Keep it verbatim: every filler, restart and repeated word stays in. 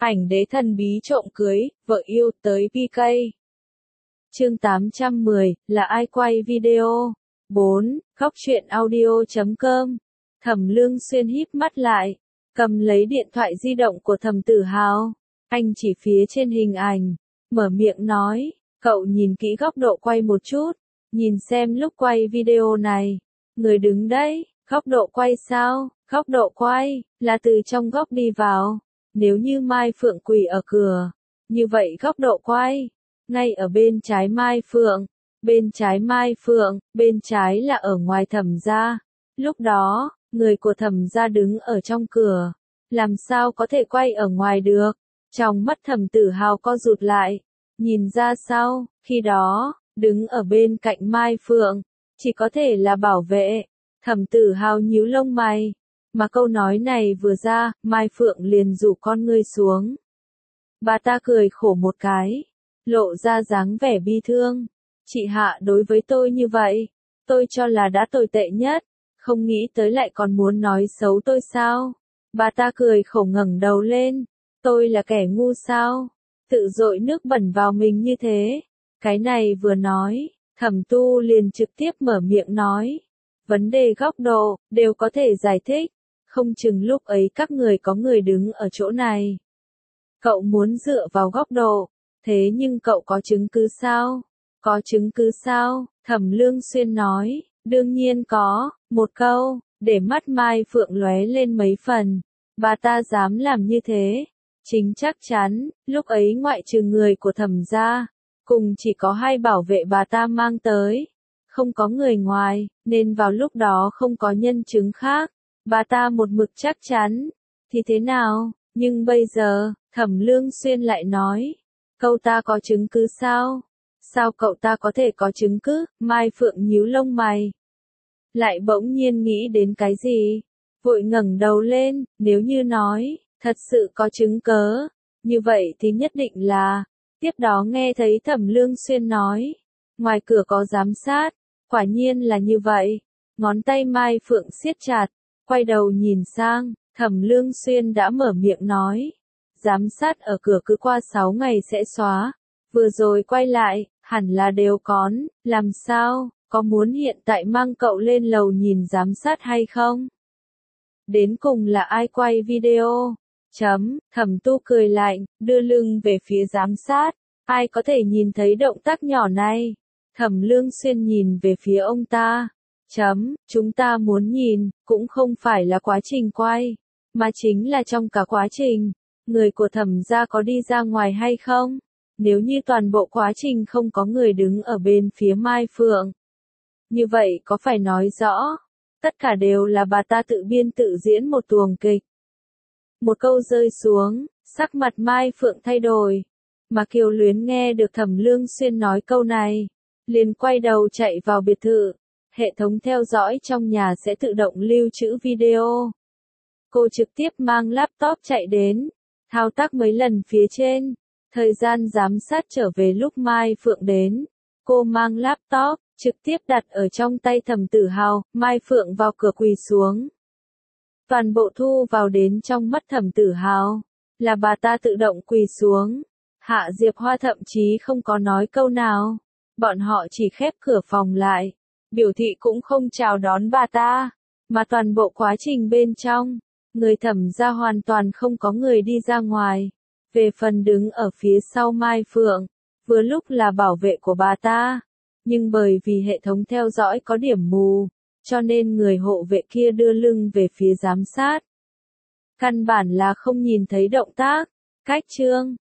Ảnh đế thần bí trộm cưới, vợ yêu tới pê ca. Chương tám trăm mười, là ai quay video? bốn. Góc truyện audio chấm com. Thẩm Lương Xuyên híp mắt lại, cầm lấy điện thoại di động của Thẩm Tử Hào. Anh chỉ phía trên hình ảnh, mở miệng nói, cậu nhìn kỹ góc độ quay một chút, nhìn xem lúc quay video này. Người đứng đấy, góc độ quay sao? Góc độ quay, là từ trong góc đi vào. Nếu như Mai Phượng quỳ ở cửa, như vậy góc độ quay, ngay ở bên trái Mai Phượng, bên trái Mai Phượng, bên trái là ở ngoài Thẩm gia. Lúc đó, người của Thẩm gia đứng ở trong cửa, làm sao có thể quay ở ngoài được? Trong mắt Thẩm Tử Hào co rụt lại, nhìn ra sau, khi đó, đứng ở bên cạnh Mai Phượng, chỉ có thể là bảo vệ. Thẩm Tử Hào nhíu lông mày. Mà câu nói này vừa ra, Mai Phượng liền rủ con ngươi xuống. Bà ta cười khổ một cái, lộ ra dáng vẻ bi thương. Chị Hạ đối với tôi như vậy, tôi cho là đã tồi tệ nhất, không nghĩ tới lại còn muốn nói xấu tôi sao? Bà ta cười khổ ngẩng đầu lên, tôi là kẻ ngu sao? Tự dội nước bẩn vào mình như thế. Cái này vừa nói, Thẩm Tu liền trực tiếp mở miệng nói. Vấn đề góc độ, đều có thể giải thích. Không chừng lúc ấy các người có người đứng ở chỗ này. Cậu muốn dựa vào góc độ, thế nhưng cậu có chứng cứ sao? Có chứng cứ sao? Thẩm Lương Xuyên nói, đương nhiên có, một câu, để mắt Mai Phượng lóe lên mấy phần. Bà ta dám làm như thế. Chính chắc chắn, lúc ấy ngoại trừ người của Thẩm gia, cùng chỉ có hai bảo vệ bà ta mang tới. Không có người ngoài, nên vào lúc đó không có nhân chứng khác. Bà ta một mực chắc chắn, thì thế nào, nhưng bây giờ, Thẩm Lương Xuyên lại nói, câu ta có chứng cứ sao? Sao cậu ta có thể có chứng cứ? Mai Phượng nhíu lông mày. Lại bỗng nhiên nghĩ đến cái gì? Vội ngẩng đầu lên, nếu như nói, thật sự có chứng cớ, như vậy thì nhất định là, tiếp đó nghe thấy Thẩm Lương Xuyên nói, ngoài cửa có giám sát, quả nhiên là như vậy, ngón tay Mai Phượng siết chặt. Quay đầu nhìn sang, Thẩm Lương Xuyên đã mở miệng nói. Giám sát ở cửa cứ qua sáu ngày sẽ xóa. Vừa rồi quay lại, hẳn là đều cón, làm sao, có muốn hiện tại mang cậu lên lầu nhìn giám sát hay không? Đến cùng là ai quay video? Chấm, Thẩm Tu cười lạnh, đưa lưng về phía giám sát. Ai có thể nhìn thấy động tác nhỏ này? Thẩm Lương Xuyên nhìn về phía ông ta. Chấm, chúng ta muốn nhìn, cũng không phải là quá trình quay, mà chính là trong cả quá trình, người của Thẩm gia có đi ra ngoài hay không? Nếu như toàn bộ quá trình không có người đứng ở bên phía Mai Phượng, như vậy có phải nói rõ, tất cả đều là bà ta tự biên tự diễn một tuồng kịch. Một câu rơi xuống, sắc mặt Mai Phượng thay đổi, mà Kiều Luyến nghe được Thẩm Lương Xuyên nói câu này, liền quay đầu chạy vào biệt thự. Hệ thống theo dõi trong nhà sẽ tự động lưu trữ video. Cô trực tiếp mang laptop chạy đến, thao tác mấy lần phía trên. Thời gian giám sát trở về lúc Mai Phượng đến. Cô mang laptop, trực tiếp đặt ở trong tay Thẩm Tử Hào, Mai Phượng vào cửa quỳ xuống. Toàn bộ thu vào đến trong mắt Thẩm Tử Hào, là bà ta tự động quỳ xuống. Hạ Diệp Hoa thậm chí không có nói câu nào. Bọn họ chỉ khép cửa phòng lại. Biểu thị cũng không chào đón bà ta, mà toàn bộ quá trình bên trong, người Thẩm gia hoàn toàn không có người đi ra ngoài. Về phần đứng ở phía sau Mai Phượng, vừa lúc là bảo vệ của bà ta, nhưng bởi vì hệ thống theo dõi có điểm mù, cho nên người hộ vệ kia đưa lưng về phía giám sát. Căn bản là không nhìn thấy động tác. Cách chương